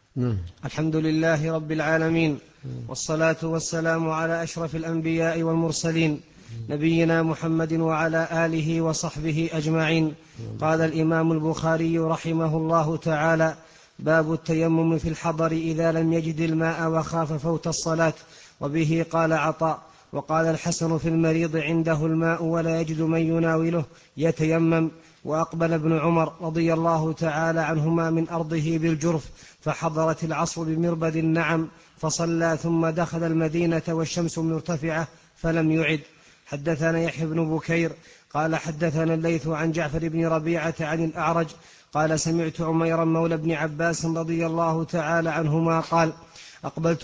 الحمد لله رب العالمين، والصلاة والسلام على أشرف الأنبياء والمرسلين، نبينا محمد وعلى آله وصحبه أجمعين. قال الإمام البخاري رحمه الله تعالى: باب التيمم في الحضر إذا لم يجد الماء وخاف فوت الصلاة. وبه قال عطاء. وقال الحسن: في المريض عنده الماء ولا يجد من يناوله يتيمم. وأقبل ابن عمر رضي الله تعالى عنهما من أرضه بالجرف، فحضرت العصر بمربد النعم، فصلى ثم دخل المدينة والشمس مرتفعة فلم يعد. حدثنا يحيى بن بكير قال حدثنا الليث عن جعفر بن ربيعة عن الأعرج قال: سمعت عميرا مولى ابن عباس رضي الله تعالى عنهما قال: أقبلت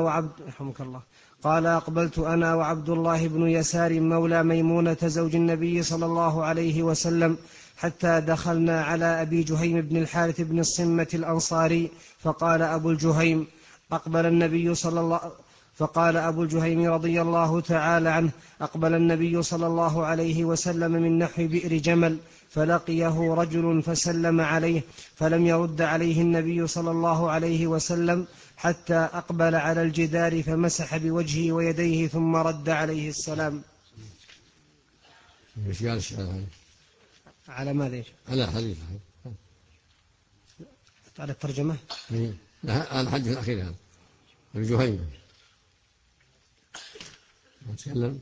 أنا وعبد الله بن يسار مولى ميمونة زوج النبي صلى الله عليه وسلم، حتى دخلنا على أبي جهيم بن الحارث بن الصمة الأنصاري، فقال أبو الجهيم رضي الله تعالى عنه: أقبل النبي صلى الله عليه وسلم من نحو بئر جمل، فلقيه رجل فسلم عليه، فلم يرد عليه النبي صلى الله عليه وسلم حتى أقبل على الجدار فمسح بوجهه ويديه ثم رد عليه السلام. على ماذا؟ على حديث على الترجمة؟ على الحديث الأخير هذا الجهيم نتكلم.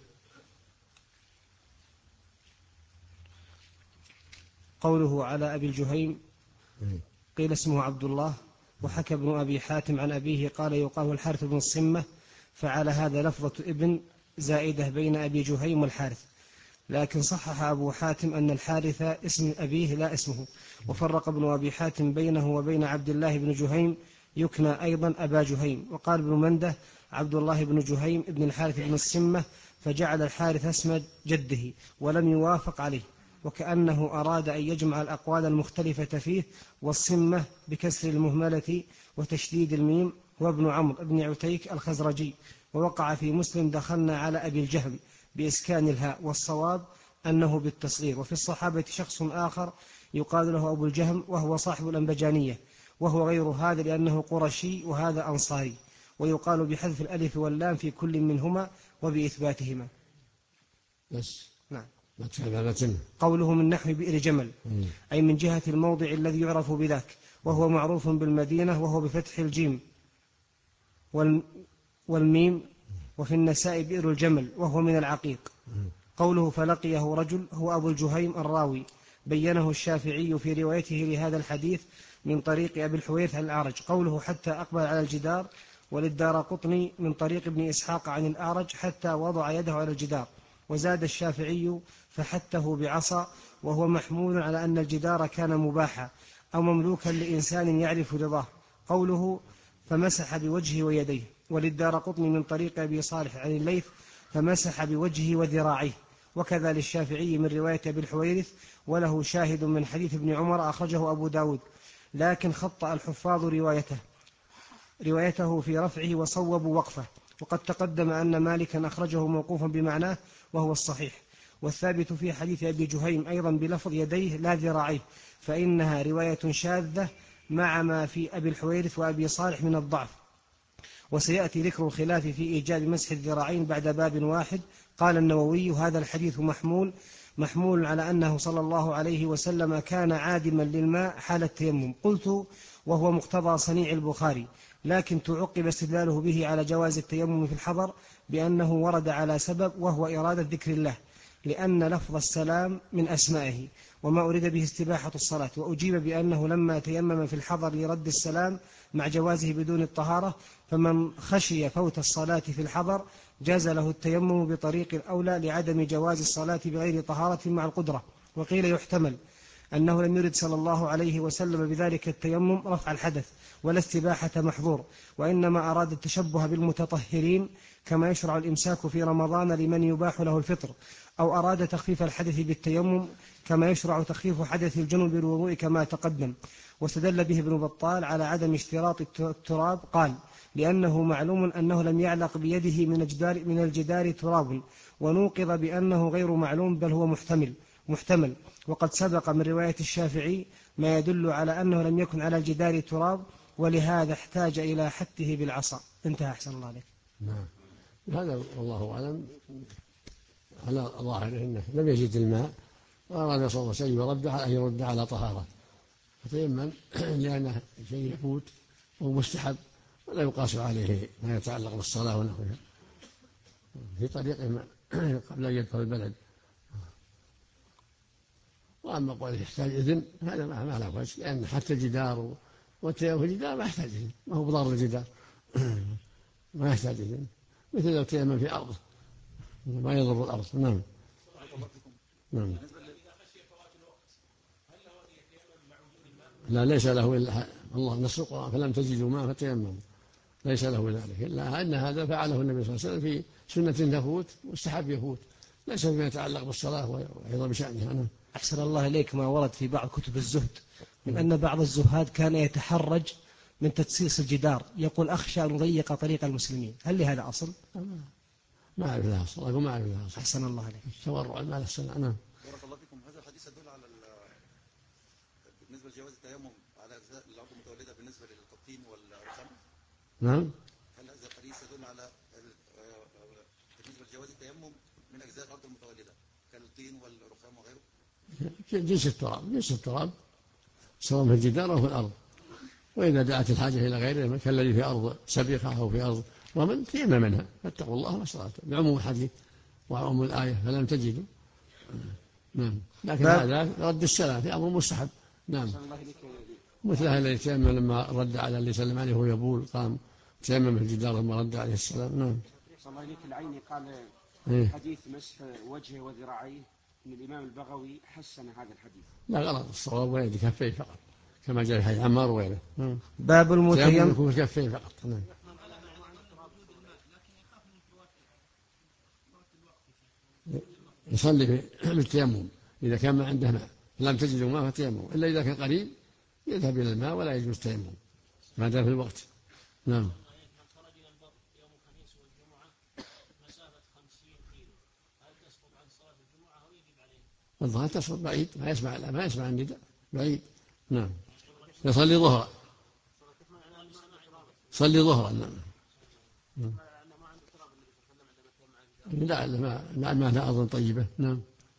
قوله على أبي الجهيم قيل اسمه عبد الله، وحكى ابن أبي حاتم عن أبيه قال يقال الحارث بن الصمة، فعلى هذا لفظة ابن زائدة بين أبي جهيم والحارث، لكن صحح أبو حاتم أن الحارث اسم أبيه لا اسمه، وفرق ابن أبي حاتم بينه وبين عبد الله بن جهيم يكنى أيضا أبا جهيم. وقال ابن منده عبد الله بن جهيم ابن الحارث بن الصمة، فجعل الحارث اسم جده ولم يوافق عليه، وكأنه أراد أن يجمع الأقوال المختلفة فيه. والصمة بكسر المهملة وتشديد الميم هو ابن عمرو بن عتيك الخزرجي. ووقع في مسلم دخلنا على أبي الجهم بإسكان الهاء، والصواب أنه بالتصغير. وفي الصحابة شخص آخر يقال له أبو الجهم، وهو صاحب الأنبجانية، وهو غير هذا لأنه قرشي وهذا أنصاري. ويقال بحذف الألف واللام في كل منهما وبإثباتهما. بس نعم. قوله من نحو بئر جمل أي من جهة الموضع الذي يعرف بذاك، وهو معروف بالمدينة، وهو بفتح الجيم والميم. وفي النساء بئر الجمل، وهو من العقيق. قوله فلقيه رجل هو أبو الجهيم الراوي، بينه الشافعي في روايته لهذا الحديث من طريق أبي الحويرث عن الأعرج. قوله حتى أقبل على الجدار، وللدارقطني من طريق ابن إسحاق عن الأعرج حتى وضع يده على الجدار. وزاد الشافعي فحته بعصا، وهو محمول على أن الجدار كان مباحا أو مملوكا لإنسان يعرف رضاه. قوله فمسح بوجهه ويديه، وللدارقطني من طريق أبي صالح عن الليث فمسح بوجهه وذراعيه. وكذا للشافعي من رواية أبي الحويرث، وله شاهد من حديث ابن عمر أخرجه أبو داود، لكن خطأ الحفاظ روايته في رفعه وصوبوا وقفه. وقد تقدم أن مالكا أخرجه موقوفا بمعناه وهو الصحيح. والثابت في حديث أبي جهيم أيضا بلفظ يديه لا ذراعيه، فإنها رواية شاذة مع ما في أبي الحويرث وأبي صالح من الضعف. وسيأتي ذكر الخلاف في إيجاب مسح الذراعين بعد باب واحد. قال النووي هذا الحديث محمول على أنه صلى الله عليه وسلم كان عادما للماء حال التيمم. قلت وهو مقتضى صنيع البخاري، لكن تعقب استدلاله به على جواز التيمم في الحضر بأنه ورد على سبب، وهو إرادة ذكر الله، لأن لفظ السلام من أسمائه، وما أريد به استباحة الصلاة. وأجيب بأنه لما تيمم في الحضر لرد السلام مع جوازه بدون الطهارة، فمن خشي فوت الصلاة في الحضر جاز له التيمم بطريق الأولى لعدم جواز الصلاة بغير طهارة مع القدرة. وقيل يحتمل أنه لم يرد صلى الله عليه وسلم بذلك التيمم رفع الحدث ولا استباحة محظور، وإنما أراد التشبه بالمتطهرين كما يشرع الإمساك في رمضان لمن يباح له الفطر، أو أراد تخفيف الحدث بالتيمم كما يشرع تخفيف حدث الجنوب بالوضوء كما تقدم. واستدل به ابن بطال على عدم اشتراط التراب، قال لأنه معلوم أنه لم يعلق بيده من الجدار تراب، ونوقض بأنه غير معلوم بل هو محتمل. وقد سبق من رواية الشافعي ما يدل على أنه لم يكن على الجدار تراب، ولهذا احتاج إلى حته بالعصا. انتهى. أحسن الله عليك. نعم. هذا والله أعلم على ظاهره أنه لم يجد الماء وأراد صلى الله عليه وسلم أن يرد على طهارة فتيمم لأنه شيء يفوت ومستحب ولا يقاس عليه ما يتعلق بالصلاة ونحوها في طريقه قبل أن يدخل البلد. وأما قوله يحتاج إذن هذا ما له وجه لأن حتى الجدار والتيمم في الجدار ما يحتاج إذن ما هو بضار الجدار ما يحتاج إذن مثل لو تيمم في أرضه ما يضر الأرض. نعم. نعم. لا ليس له إلا الله نص القرآن فلم تجدوا ماء فتيمموا ليس له ذلك إلا أن هذا فعله النبي صلى الله عليه وسلم في سنة تفوت مستحب يفوت ليس فيما يتعلق بالصلاة وأيضا بشأنها. أنا أحسن الله إليك ما ورد في بعض كتب الزهد من أن بعض الزهاد كان يتحرج من تدسيس الجدار يقول أخشى أن يضيق طريق المسلمين. هل لهذا أصل؟ ما أعرف لها أصل. أقول ما أعرف لها أصل. أحسن الله عليك. تورع المال السنة. نعم. بارك الله فيكم. هذا الحديث يدل على بالنسبة لجواز التيمم على أجزاء الأرض المتولدة بالنسبة للقطين والرخام. نعم. هل هذا الحديث يدل على بالنسبة لجواز التيمم من أجزاء الأرض المتولدة كالطين والرخام وغيره؟ جنس التراب سواء في الجدار أو في الأرض وإذا دعت الحاجة إلى غيره كالذي في أرض سبيقة أو في أرض ومن تيمم منها فاتقوا الله ما استطعتم بعموم الحديث وعموم الآية فلم تجدوا. نعم. لكن هذا رد السلام في أمر مستحب. نعم. مثل هذا الذي تيمم لما رد على اللي سلم عليه وهو يبول قام تيمم في الجدار لما رد عليه السلام. نعم. صلى الله عليك. العيني قال حديث مسح وجهه وذراعيه ان الامام البغوي حسن هذا الحديث. لا غلط الصواب ويد كفيه فقط كما جاء في حديث عمار وغيره. باب المتيمم يكون كفيه فقط. نعم. يصلي بالتيمم إذا كان ما عنده ماء لم تجدوا ماء فتيمم إلا إذا كان قريب يذهب إلى الماء ولا يجوز التيمم ما دام في الوقت. نعم. الظهر تصل بعيد ما يسمع النداء بعيد. نعم. يصلي ظهرا. صلي ظهرا. نعم. لا ما أظن طيبة. نعم.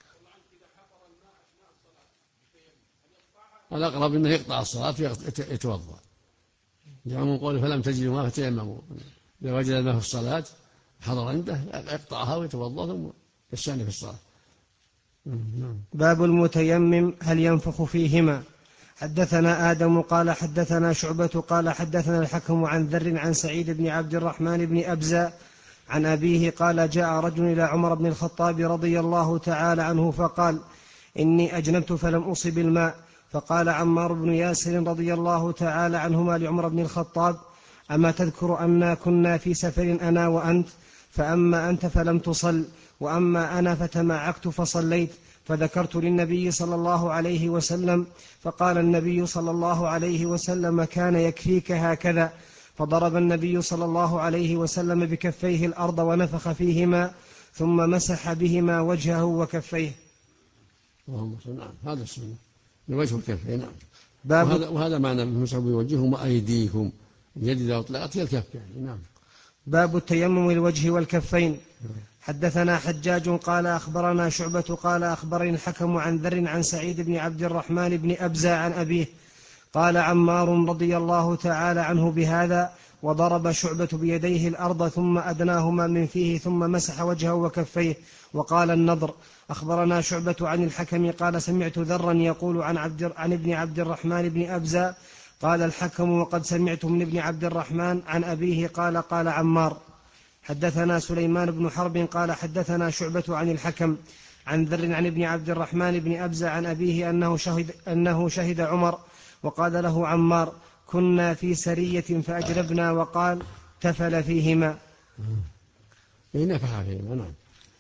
الأقرب أنه يقطع الصلاة يتوضأ لعموم قوله فلم تجدوا ماء فتيمموا إذا وجد الماء في الصلاة حضر عنده يقطعها ويتوضأ ثم يستأنف الصلاة. باب المتيمم هل ينفخ فيهما. حدثنا آدم قال حدثنا شعبة قال حدثنا الحكم عن ذر عن سعيد بن عبد الرحمن بن أبزة عن أبيه قال جاء رجل إلى عمر بن الخطاب رضي الله تعالى عنه فقال إني أجنبت فلم أصب الماء. فقال عمار بن ياسر رضي الله تعالى عنهما لعمر بن الخطاب أما تذكر أنا كنا في سفر أنا وأنت فأما أنت فلم تصل وأما أنا فتمعكت فصليت. فذكرت للنبي صلى الله عليه وسلم فقال النبي صلى الله عليه وسلم كان يكفيك هكذا. فضرب النبي صلى الله عليه وسلم بكفيه الأرض ونفخ فيهما ثم مسح بهما وجهه وكفيه. اللهم صل. نعم. هذا السنة الوجه والكفين. نعم. وهذا معنى مسح بوجههم وأيديهم اليد إذا أطلقت هي الكف يعني. نعم. باب التيمم الوجه والكفين. حدثنا حجاج قال أخبرنا شعبة قال أخبرني الحكم عن ذر عن سعيد بن عبد الرحمن بن أبزة عن أبيه قال عمار رضي الله تعالى عنه بهذا وضرب شعبة بيديه الأرض ثم أدناهما من فيه ثم مسح وجهه وكفيه. وقال النضر أخبرنا شعبة عن الحكم قال سمعت ذرا يقول عن ابن عبد الرحمن بن أبزة قال الحكم وقد سمعت من ابن عبد الرحمن عن أبيه قال عمار. حدثنا سليمان بن حرب قال حدثنا شعبة عن الحكم عن ذر عن ابن عبد الرحمن بن أبزة عن أبيه أنه شهد عمر وقال له عمار كنا في سرية فأجربنا وقال تفل فيهما. نفخ فيهما. نعم.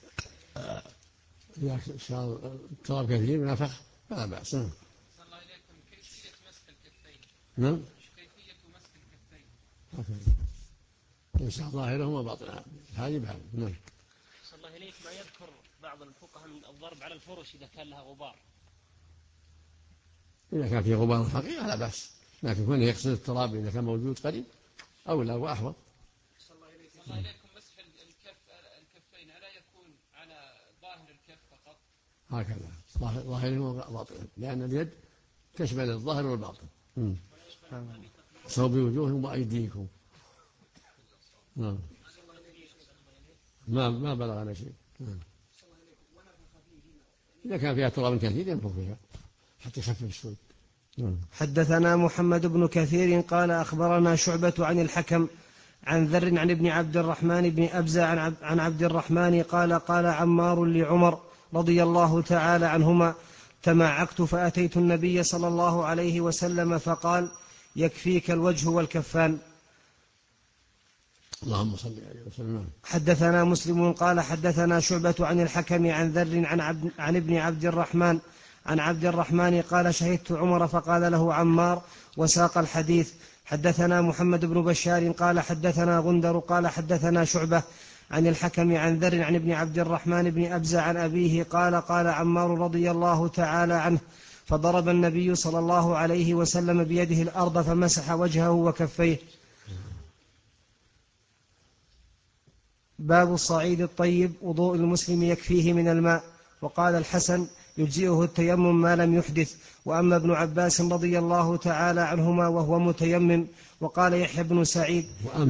إذا صار تراب كثير نفخ فلا بأس. نعم. كيفية مسح الكفين. نعم. كيفية مسح الكفين. يمسح ظاهرهما وباطنهما هذه بحال. نعم. صلى الله إليك ما يذكر بعض الفقهاء من الضرب على الفرش إذا كان لها غبار. إذا كان في غبار الحقيقة لا بأس لكن كونه يغسل التراب إذا كان موجود قريب أولى وأحوط. الله إليكم مسح الكفين ألا يكون على ظاهر الكف فقط؟ هكذا ظاهر وباطن، لأن اليد تشمل الظاهر والباطن. صوب وجوههم وأيديكم. ما بلغنا شيء. إذا كان فيها تراب كثير ينفخ فيها حتى يخفف السود. حدثنا محمد بن كثير قال أخبرنا شعبة عن الحكم عن ذر عن ابن عبد الرحمن بن أبزة عن عبد الرحمن قال قال عمار لعمر رضي الله تعالى عنهما: تمعكت فأتيت النبي صلى الله عليه وسلم فقال: يكفيك الوجه والكفان. اللهم صل عليه وسلم. حدثنا مسلم قال حدثنا شعبة عن الحكم عن ذر عن ابن عبد الرحمن عن عبد الرحمن قال: شهدت عمر فقال له عمار، وساق الحديث. حدثنا محمد بن بشار قال حدثنا غندر قال حدثنا شعبة عن الحكم عن ذر عن ابن عبد الرحمن بن أبزة عن أبيه قال قال عمار رضي الله تعالى عنه: فضرب النبي صلى الله عليه وسلم بيده الأرض فمسح وجهه وكفيه. باب الصعيد الطيب: وضوء المسلم يكفيه من الماء. وقال الحسن: يجزئه التيمم ما لم يحدث. وأما ابن عباس رضي الله تعالى عنهما وهو متيمم. وقال يحيى بن سعيد: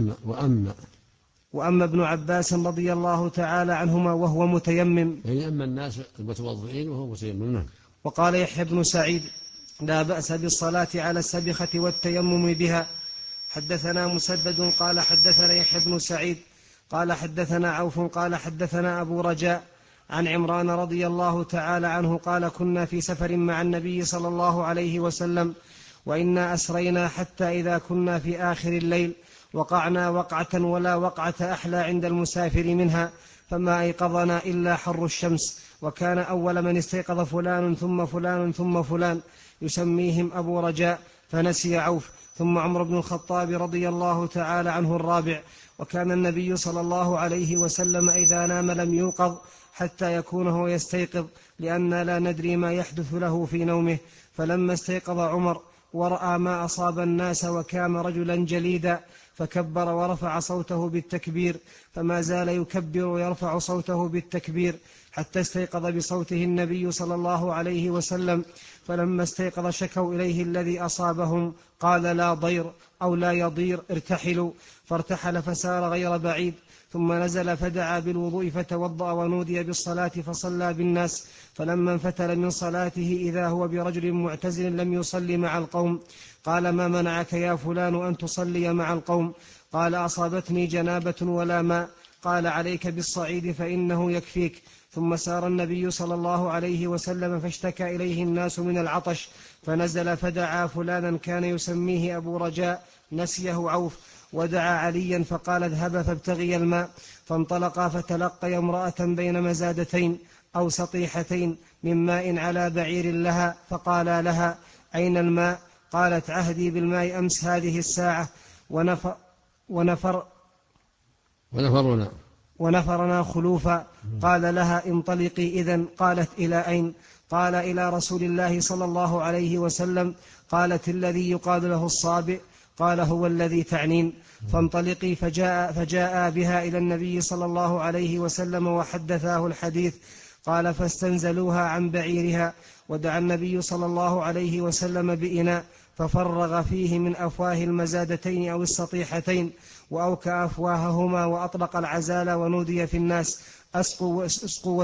وأما ابن عباس رضي الله تعالى عنهما وهو متيمم، يعني أما الناس المتوضئين وهو متيمم. وقال يحيى بن سعيد: لا بأس بالصلاة على السبخة والتيمم بها. حدثنا مسدد قال حدثنا يحيى بن سعيد قال حدثنا عوف قال حدثنا أبو رجاء عن عمران رضي الله تعالى عنه قال: كنا في سفر مع النبي صلى الله عليه وسلم، وإنا أسرينا حتى إذا كنا في آخر الليل وقعنا وقعة ولا وقعة أحلى عند المسافر منها، فما أيقظنا إلا حر الشمس. وكان أول من استيقظ فلان ثم فلان ثم فلان يسميهم أبو رجاء، فنسي عوف، ثم عمر بن الخطاب رضي الله تعالى عنه الرابع. وكان النبي صلى الله عليه وسلم إذا نام لم يوقظ حتى يكون هو يستيقظ، لأننا لا ندري ما يحدث له في نومه. فلما استيقظ عمر ورأى ما أصاب الناس وكان رجلا جليدا فكبر ورفع صوته بالتكبير، فما زال يكبر ويرفع صوته بالتكبير حتى استيقظ بصوته النبي صلى الله عليه وسلم. فلما استيقظ شكوا إليه الذي أصابهم، قال: لا ضير أو لا يضير، ارتحلوا. فارتحل فسار غير بعيد، ثم نزل فدعا بالوضوء فتوضأ ونودي بالصلاة فصلى بالناس. فلما انفتل من صلاته إذا هو برجل معتزل لم يصلي مع القوم. قال: ما منعك يا فلان أن تصلي مع القوم؟ قال: أصابتني جنابة ولا ماء. قال: عليك بالصعيد فإنه يكفيك. ثم سار النبي صلى الله عليه وسلم فاشتكى إليه الناس من العطش، فنزل فدعا فلانا كان يسميه أبو رجاء، نسيه عوف، ودعا عليا فقال: اذهب فابتغي الماء. فانطلقا فتلقي امرأة بين مزادتين أو سطيحتين من ماء على بعير لها، فقالا لها: أين الماء؟ قالت: عهدي بالماء أمس هذه الساعة ونفرنا خلوفا. قال لها: انطلقي إذن. قالت: إلى أين؟ قال: إلى رسول الله صلى الله عليه وسلم. قالت: الذي يقال له الصابئ؟ قال: هو الذي تعنين. فانطلقي. فجاء بها إلى النبي صلى الله عليه وسلم وحدثاه الحديث. قال: فاستنزلوها عن بعيرها، ودعا النبي صلى الله عليه وسلم بإناء ففرغ فيه من أفواه المزادتين أو السطيحتين، وأوكى أفواههما، وأطلق العزال، ونودي في الناس: اسقوا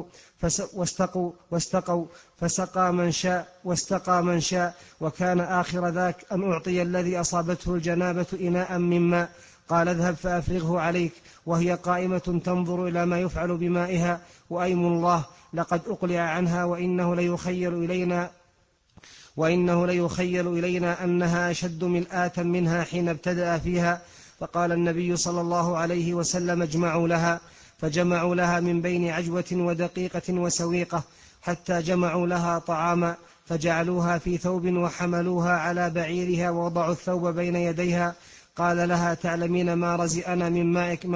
واستقوا فسقى من شاء واستقى من شاء. وكان آخر ذاك أن أعطي الذي أصابته الجنابة إناء من ماء. قال: اذهب فأفرغه عليك. وهي قائمة تنظر إلى ما يفعل بمائها، وأيم الله لقد أقلع عنها، وإنه ليخيل إلينا أنها أشد ملآة منها حين ابتدأ فيها. فقال النبي صلى الله عليه وسلم: اجمعوا لها. فجمعوا لها من بين عجوة ودقيقة وسويقة، حتى جمعوا لها طعاما، فجعلوها في ثوب وحملوها على بعيرها ووضعوا الثوب بين يديها. قال لها: تعلمين ما رزئنا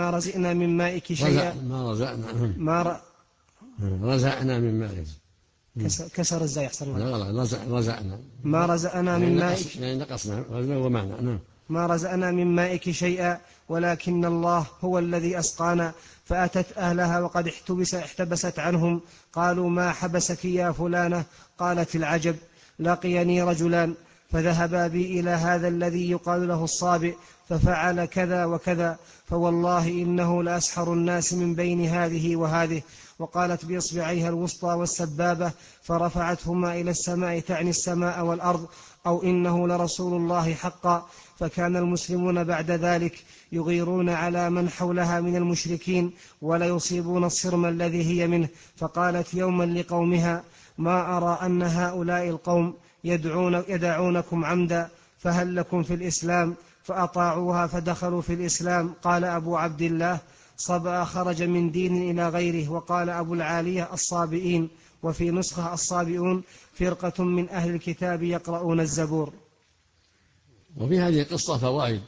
من مائك شيئا. رزعنا من مائك كسر الزاي أحسن الله. لا رزقنا. ما رزقنا من مائك يعني نقصنا ومعنى. نعم. ما رزقنا من مائك شيئا ولكن الله هو الذي أسقانا. فأتت أهلها وقد احتبست عنهم. قالوا ما حبسك يا فلانة؟ قالت العجب لقيني رجلان فذهبا بي إلى هذا الذي يقال له الصابئ ففعل كذا وكذا فوالله إنه لأسحر الناس من بين هذه وهذه. وقالت بإصبعيها الوسطى والسبابة فرفعتهما إلى السماء تعني السماء والأرض أو إنه لرسول الله حقا. فكان المسلمون بعد ذلك يغيرون على من حولها من المشركين ولا يصيبون الصرم الذي هي منه. فقالت يوما لقومها ما أرى أن هؤلاء القوم يدعونكم عمدا فهل لكم في الإسلام؟ فأطاعوها فدخلوا في الإسلام. قال أبو عبد الله صبأ خرج من دين إلى غيره. وقال أبو العالية الصابئين وفي نسخة الصابئون فرقة من أهل الكتاب يقرؤون الزبور. وفي هذه القصة فوائد.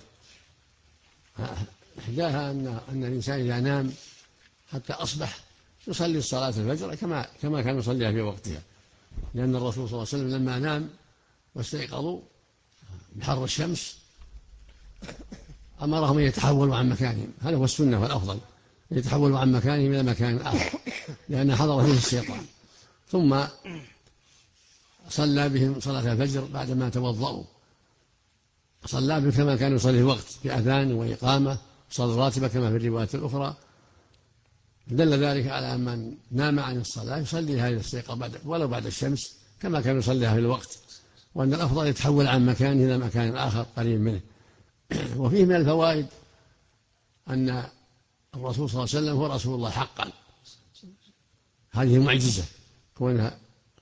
إحداها أن الإنسان إذا نام حتى أصبح يصلي صلاة الفجر كما كان يصليها في وقتها، لأن الرسول صلى الله عليه وسلم لما نام واستيقظوا بحر الشمس أمرهم أن يتحولوا عن مكانهم. هذا هو السنة والأفضل، يتحولوا عن مكانهم إلى مكان آخر لأن حضر فيه الشيطان. ثم صلى بهم صلاة الفجر بعدما توضأوا، صلى بهم كما كان يصلي في وقت بأذان وإقامة صلاة راتبة كما في الروايات الأخرى. دل ذلك على أن من نام عن الصلاة يصلي هذه الاستيقاظ ولو بعد الشمس كما كان يصليها في الوقت، وأن الأفضل يتحول عن مكان إلى مكان آخر قريب منه. وفيه من الفوائد أن الرسول صلى الله عليه وسلم هو رسول الله حقا. هذه معجزة كونها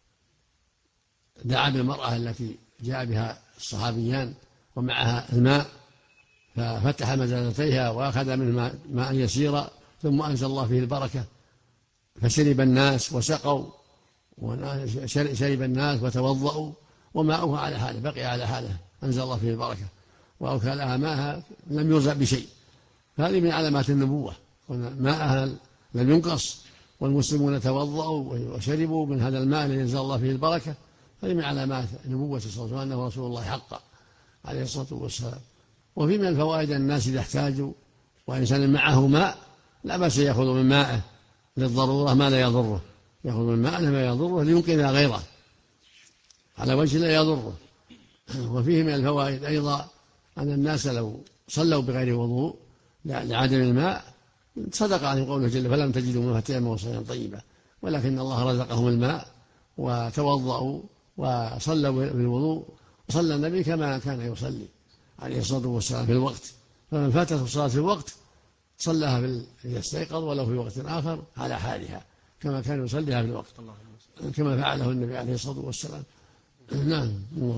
دعا بالمرأة التي جاء بها الصحابيان ومعها الماء ففتح مزازتيها وأخذ منه ماء يسيرا ثم أنزل الله فيه البركة فشرب الناس وسقوا وشرب الناس وتوضأوا وماؤها على حاله بقي على حاله أنزل الله فيه البركة وأوكلها ماءها لم يرزق بشيء. هذه من علامات النبوة، ماءها لم ينقص والمسلمون توضأوا وشربوا من هذا الماء الذي أنزل الله فيه البركة. هذه من علامات نبوة صلى الله عليه وسلم أنه رسول الله حقا عليه الصلاة والسلام. وفي من الفوائد أن الناس إذا احتاجوا وإنسان معه ماء لا بأس يأخذ من ماءه للضرورة ما لا يضره، يأخذ من ماء ما يضره لينقذ غيره على وجه لا يضره. وفيه من الفوائد أيضا أن الناس لو صلوا بغير وضوء لعدم الماء صدق عن قوله جل فلم تجدوا ماء فتيمموا صعيدا طيبا، ولكن الله رزقهم الماء وتوضأوا وصلوا بالوضوء وصلى النبي كما كان يصلي عليه الصلاة والسلام في الوقت. فمن فاتته الصلاة في الوقت صلىها إذا استيقظ ولو في وقت آخر على حالها كما كان يصليها في الوقت كما فعله النبي عليه الصلاة والسلام. نعم.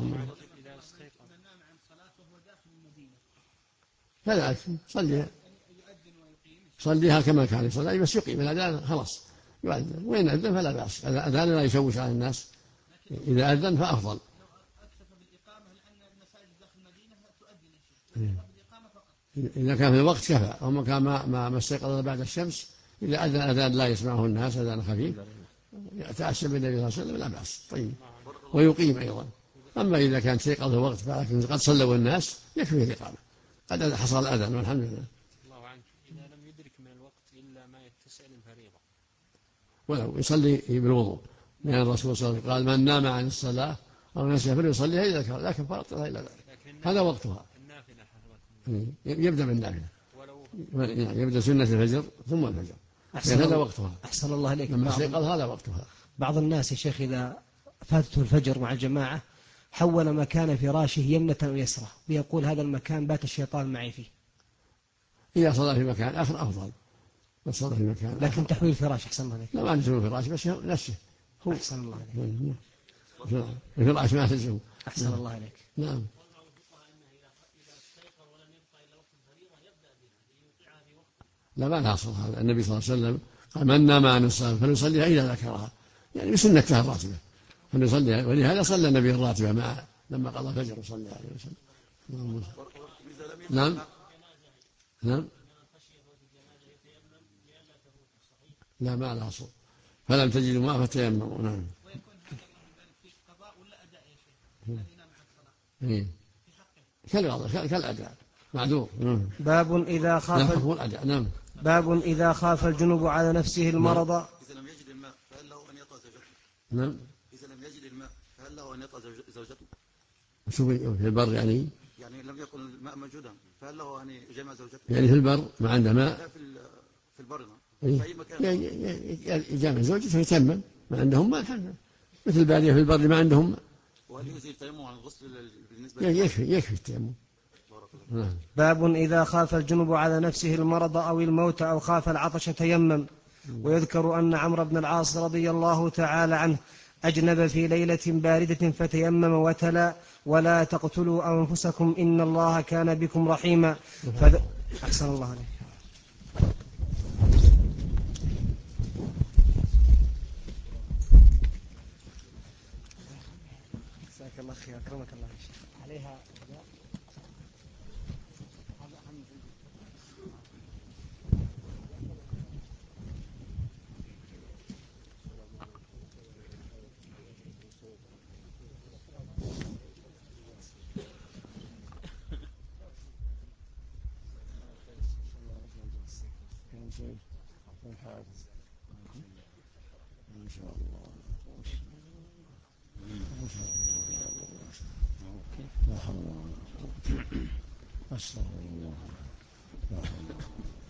كذلك صليها كما كان يصلي بس يقيم الأذان خلاص يؤذن، وإن أذن فلا بأس، الأذان لا يشوش على الناس، إذا أذن فأفضل. إذا كان في الوقت كفى، وما كان ما استيقظ بعد الشمس إذا أذن أذان لا يسمعه الناس أذان خفيف يتأسى بالنبي صلى الله عليه وسلم لا بأس. طيب ويقيم أيضا. أما إذا كان استيقظ في الوقت لكن قد صلوا الناس يكفي الإقامة قد حصل الأذان والحمد لله. الله عنك إذا لم يدرك من الوقت إلا ما يتسع للفريضة ولو يصلي بالوضوء، لأن الرسول صلى الله عليه وسلم قال من نام عن الصلاة أو نسي فليصليها إذا ذكر لكن فرضها إلا ذلك هذا وقتها. يبدأ بالنافلة يبدأ سنة الفجر ثم الفجر هذا وقتها. أحسن الله عليك. لما استيقظ هذا وقتها. بعض الناس يا شيخ إذا فاتته الفجر مع الجماعة حول مكان فراشه يمنة ويسرة ويقول هذا المكان بات الشيطان معي فيه. إذا صلى في مكان آخر أفضل بس صلى في مكان لكن آخر. تحويل الفراش أحسن الله عليك. لا ما نزل الفراش بس نفسه هو. أحسن الله عليك. الفراش ما تلزمه. أحسن الله عليك. نعم. لا ما لها أصل هذا. النبي صلى الله عليه وسلم قال من نام عن الصلاة فليصليها إذا ذكرها، يعني بسنتها الراتبة فليصليها، ولهذا صلى النبي الراتبة مع لما قضى الفجر صلى عليه وسلم. نعم نعم. لا ما لها أصل. فلم تجدوا ماء فتيمموا. نعم. كالأداء معذور. باب إذا خاف نعم. باب إذا خاف الجنب على نفسه المرض. إذا لم يجد الماء فهل له أن يطأ زوجته؟ نعم. إذا لم يجد الماء فهل له أن يطأ زوجته؟ شوف في البر يعني لم يكن الماء موجودا فهل له أن يجامع زوجته؟ يعني في البر ما عنده ماء. لا في البر في أي مكان يجامع زوجته يتيمم، ما عندهم ماء الحمد مثل البادية في البر ما عندهم ماء. وهل يجزي التيمم عن الغسل بالنسبة يكفي التيمم. باب إذا خاف الجنب على نفسه المرض أو الموت أو خاف العطش تيمم. ويذكر أن عمرو بن العاص رضي الله تعالى عنه أجنب في ليلة باردة فتيمم وتلا ولا تقتلوا أنفسكم إن الله كان بكم رحيما. أحسن الله عليك. جزاك الله خير. أكرمك الله عليها. إن شاء الله. لا حول ولا قوة. أستغفر الله. لا حول.